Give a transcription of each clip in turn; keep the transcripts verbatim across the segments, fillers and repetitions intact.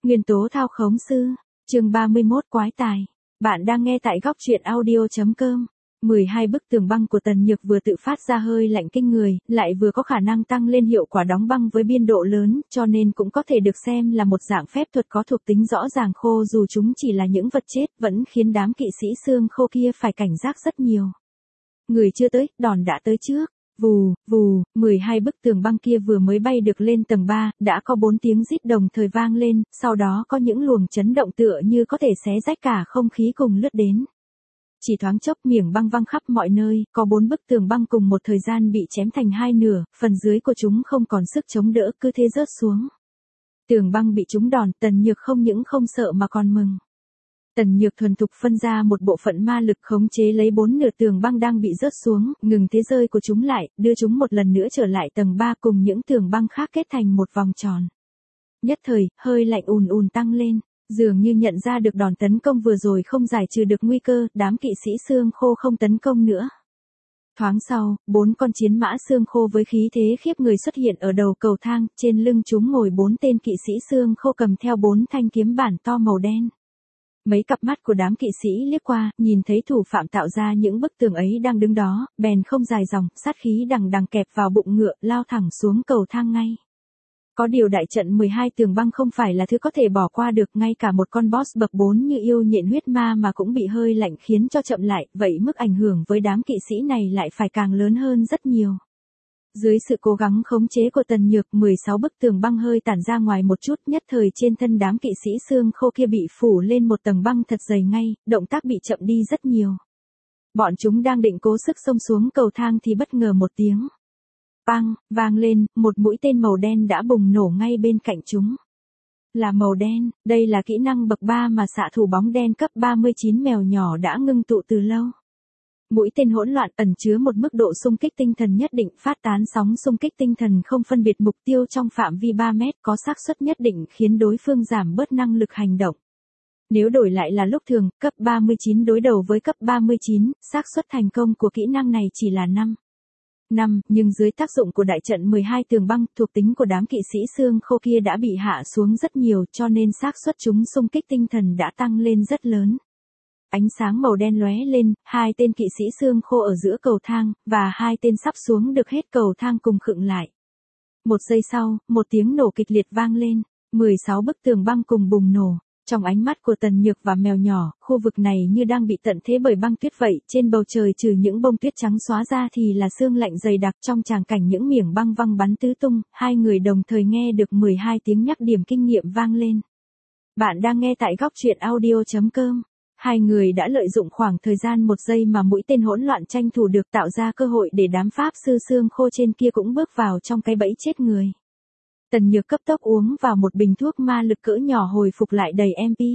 Nguyên tố thao khống sư, chương ba mươi mốt quái tài. Bạn đang nghe tại góc truyện audio chấm com. mười hai bức tường băng của Tần Nhược vừa tự phát ra hơi lạnh kinh người, lại vừa có khả năng tăng lên hiệu quả đóng băng với biên độ lớn, cho nên cũng có thể được xem là một dạng phép thuật có thuộc tính rõ ràng khô dù chúng chỉ là những vật chết, vẫn khiến đám kỵ sĩ xương khô kia phải cảnh giác rất nhiều. Người chưa tới, đòn đã tới trước. Vù, vù, mười hai bức tường băng kia vừa mới bay được lên tầng ba, đã có bốn tiếng rít đồng thời vang lên, sau đó có những luồng chấn động tựa như có thể xé rách cả không khí cùng lướt đến. Chỉ thoáng chốc miệng băng văng khắp mọi nơi, có bốn bức tường băng cùng một thời gian bị chém thành hai nửa, phần dưới của chúng không còn sức chống đỡ cứ thế rớt xuống. Tường băng bị trúng đòn, Tần Nhược không những không sợ mà còn mừng. Tần Nhược thuần thục phân ra một bộ phận ma lực khống chế lấy bốn nửa tường băng đang bị rớt xuống, ngừng thế rơi của chúng lại, đưa chúng một lần nữa trở lại tầng ba cùng những tường băng khác kết thành một vòng tròn. Nhất thời, hơi lạnh ùn ùn tăng lên, dường như nhận ra được đòn tấn công vừa rồi không giải trừ được nguy cơ, đám kỵ sĩ xương khô không tấn công nữa. Thoáng sau, bốn con chiến mã xương khô với khí thế khiếp người xuất hiện ở đầu cầu thang, trên lưng chúng ngồi bốn tên kỵ sĩ xương khô cầm theo bốn thanh kiếm bản to màu đen. Mấy cặp mắt của đám kỵ sĩ liếc qua, nhìn thấy thủ phạm tạo ra những bức tường ấy đang đứng đó, bèn không dài dòng, sát khí đằng đằng kẹp vào bụng ngựa, lao thẳng xuống cầu thang ngay. Có điều đại trận mười hai tường băng không phải là thứ có thể bỏ qua được, ngay cả một con boss bậc bốn như yêu nhện huyết ma mà cũng bị hơi lạnh khiến cho chậm lại, vậy mức ảnh hưởng với đám kỵ sĩ này lại phải càng lớn hơn rất nhiều. Dưới sự cố gắng khống chế của Tần Nhược, mười sáu bức tường băng hơi tản ra ngoài một chút, nhất thời trên thân đám kỵ sĩ xương khô kia bị phủ lên một tầng băng thật dày ngay, động tác bị chậm đi rất nhiều. Bọn chúng đang định cố sức xông xuống cầu thang thì bất ngờ một tiếng bang vang lên, một mũi tên màu đen đã bùng nổ ngay bên cạnh chúng. Là màu đen, đây là kỹ năng bậc ba mà xạ thủ bóng đen cấp ba mươi chín mèo nhỏ đã ngưng tụ từ lâu. Mũi tên hỗn loạn ẩn chứa một mức độ xung kích tinh thần nhất định, phát tán sóng xung kích tinh thần không phân biệt mục tiêu trong phạm vi ba mét, có xác suất nhất định khiến đối phương giảm bớt năng lực hành động. Nếu đổi lại là lúc thường, cấp ba mươi chín đối đầu với cấp ba mươi chín, xác suất thành công của kỹ năng này chỉ là năm. năm, nhưng dưới tác dụng của đại trận mười hai tường băng, thuộc tính của đám kỵ sĩ xương khô kia đã bị hạ xuống rất nhiều, cho nên xác suất chúng xung kích tinh thần đã tăng lên rất lớn. Ánh sáng màu đen lóe lên, hai tên kỵ sĩ xương khô ở giữa cầu thang, và hai tên sắp xuống được hết cầu thang cùng khựng lại. Một giây sau, một tiếng nổ kịch liệt vang lên, mười sáu bức tường băng cùng bùng nổ. Trong ánh mắt của Tần Nhược và mèo nhỏ, khu vực này như đang bị tận thế bởi băng tuyết vậy, trên bầu trời trừ những bông tuyết trắng xóa ra thì là sương lạnh dày đặc. Trong tràng cảnh những miếng băng văng bắn tứ tung, hai người đồng thời nghe được mười hai tiếng nhắc điểm kinh nghiệm vang lên. Bạn đang nghe tại góc truyện audio chấm com. Hai người đã lợi dụng khoảng thời gian một giây mà mũi tên hỗn loạn tranh thủ được, tạo ra cơ hội để đám pháp sư xương khô trên kia cũng bước vào trong cái bẫy chết người. Tần Nhược cấp tốc uống vào một bình thuốc ma lực cỡ nhỏ hồi phục lại đầy em pê.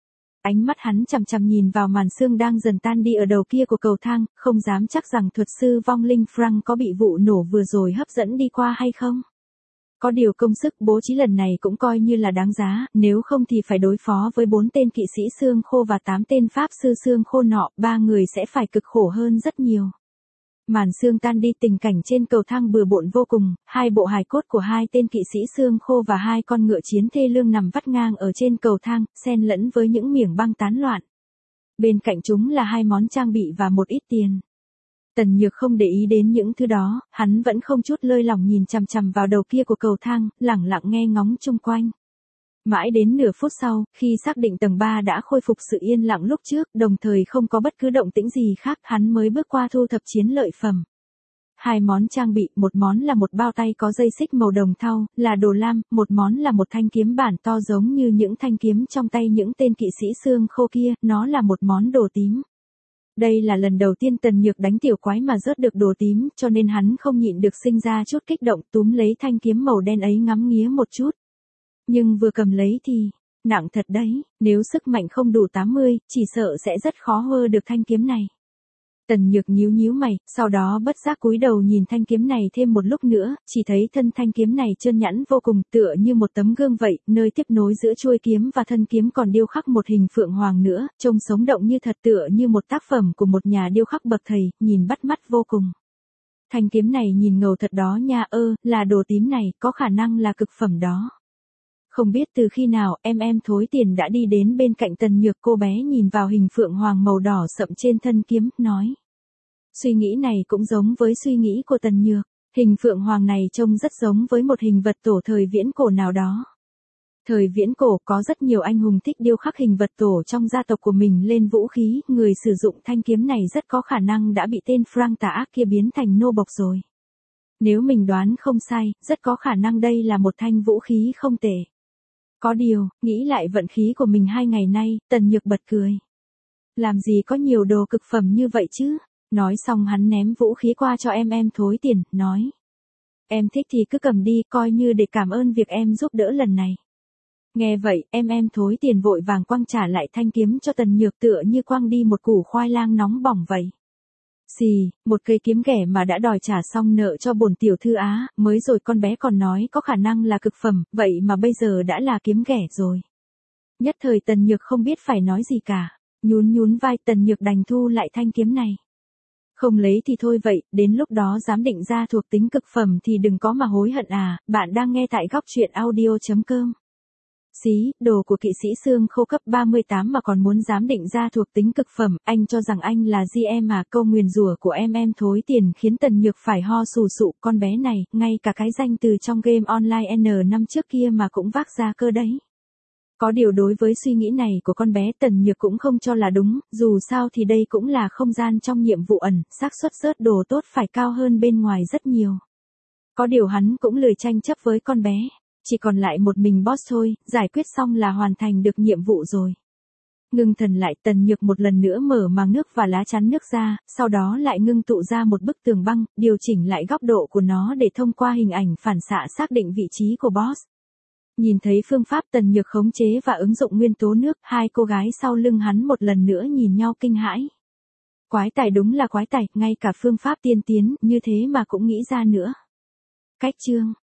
Ánh mắt hắn chằm chằm nhìn vào màn sương đang dần tan đi ở đầu kia của cầu thang, không dám chắc rằng thuật sư vong linh Frank có bị vụ nổ vừa rồi hấp dẫn đi qua hay không. Có điều công sức bố trí lần này cũng coi như là đáng giá, nếu không thì phải đối phó với bốn tên kỵ sĩ xương khô và tám tên pháp sư xương khô nọ, ba người sẽ phải cực khổ hơn rất nhiều. Màn sương tan đi, tình cảnh trên cầu thang bừa bộn vô cùng, hai bộ hài cốt của hai tên kỵ sĩ xương khô và hai con ngựa chiến thê lương nằm vắt ngang ở trên cầu thang, xen lẫn với những miếng băng tán loạn. Bên cạnh chúng là hai món trang bị và một ít tiền. Tần Nhược không để ý đến những thứ đó, hắn vẫn không chút lơi lỏng nhìn chằm chằm vào đầu kia của cầu thang, lẳng lặng nghe ngóng chung quanh. Mãi đến nửa phút sau, khi xác định tầng ba đã khôi phục sự yên lặng lúc trước, đồng thời không có bất cứ động tĩnh gì khác, hắn mới bước qua thu thập chiến lợi phẩm. Hai món trang bị, một món là một bao tay có dây xích màu đồng thau, là đồ lam, một món là một thanh kiếm bản to giống như những thanh kiếm trong tay những tên kỵ sĩ xương khô kia, nó là một món đồ tím. Đây là lần đầu tiên Tần Nhược đánh tiểu quái mà rớt được đồ tím, cho nên hắn không nhịn được sinh ra chút kích động, túm lấy thanh kiếm màu đen ấy ngắm nghía một chút. Nhưng vừa cầm lấy thì, nặng thật đấy, nếu sức mạnh không đủ tám mươi, chỉ sợ sẽ rất khó hơ được thanh kiếm này. Tần Nhược nhíu nhíu mày, sau đó bất giác cúi đầu nhìn thanh kiếm này thêm một lúc nữa, chỉ thấy thân thanh kiếm này trơn nhẵn vô cùng, tựa như một tấm gương vậy, nơi tiếp nối giữa chuôi kiếm và thân kiếm còn điêu khắc một hình phượng hoàng nữa, trông sống động như thật, tựa như một tác phẩm của một nhà điêu khắc bậc thầy, nhìn bắt mắt vô cùng. Thanh kiếm này nhìn ngầu thật đó nha, ơ, là đồ tím này, có khả năng là cực phẩm đó. Không biết từ khi nào em em Thối Tiền đã đi đến bên cạnh Tần Nhược, cô bé nhìn vào hình phượng hoàng màu đỏ sậm trên thân kiếm, nói. Suy nghĩ này cũng giống với suy nghĩ của Tần Nhược, hình phượng hoàng này trông rất giống với một hình vật tổ thời viễn cổ nào đó. Thời viễn cổ có rất nhiều anh hùng thích điêu khắc hình vật tổ trong gia tộc của mình lên vũ khí, người sử dụng thanh kiếm này rất có khả năng đã bị tên Frank tà ác kia biến thành nô bộc rồi. Nếu mình đoán không sai, rất có khả năng đây là một thanh vũ khí không tệ. Có điều, nghĩ lại vận khí của mình hai ngày nay, Tần Nhược bật cười. Làm gì có nhiều đồ cực phẩm như vậy chứ? Nói xong hắn ném vũ khí qua cho em em Thối Tiền, nói. Em thích thì cứ cầm đi, coi như để cảm ơn việc em giúp đỡ lần này. Nghe vậy, em em Thối Tiền vội vàng quăng trả lại thanh kiếm cho Tần Nhược, tựa như quăng đi một củ khoai lang nóng bỏng vậy. Xì, một cây kiếm ghẻ mà đã đòi trả xong nợ cho bổn tiểu thư á, mới rồi con bé còn nói có khả năng là cực phẩm, vậy mà bây giờ đã là kiếm ghẻ rồi. Nhất thời Tần Nhược không biết phải nói gì cả, nhún nhún vai, Tần Nhược đành thu lại thanh kiếm này. Không lấy thì thôi vậy, đến lúc đó dám định ra thuộc tính cực phẩm thì đừng có mà hối hận à. Bạn đang nghe tại góc truyện audio chấm com. Xí, đồ của kỵ sĩ xương khô cấp ba mươi tám mà còn muốn dám định ra thuộc tính cực phẩm, anh cho rằng anh là giê em à? Câu nguyền rủa của em em Thối Tiền khiến Tần Nhược phải ho sù sụ, con bé này, ngay cả cái danh từ trong game online N năm trước kia mà cũng vác ra cơ đấy. Có điều đối với suy nghĩ này của con bé, Tần Nhược cũng không cho là đúng, dù sao thì đây cũng là không gian trong nhiệm vụ ẩn, xác suất rớt đồ tốt phải cao hơn bên ngoài rất nhiều. Có điều hắn cũng lười tranh chấp với con bé. Chỉ còn lại một mình boss thôi, giải quyết xong là hoàn thành được nhiệm vụ rồi. Ngưng thần lại, Tần Nhược một lần nữa mở màng nước và lá chắn nước ra, sau đó lại ngưng tụ ra một bức tường băng, điều chỉnh lại góc độ của nó để thông qua hình ảnh phản xạ xác định vị trí của boss. Nhìn thấy phương pháp Tần Nhược khống chế và ứng dụng nguyên tố nước, hai cô gái sau lưng hắn một lần nữa nhìn nhau kinh hãi. Quái tài đúng là quái tài, ngay cả phương pháp tiên tiến như thế mà cũng nghĩ ra nữa. Cách chương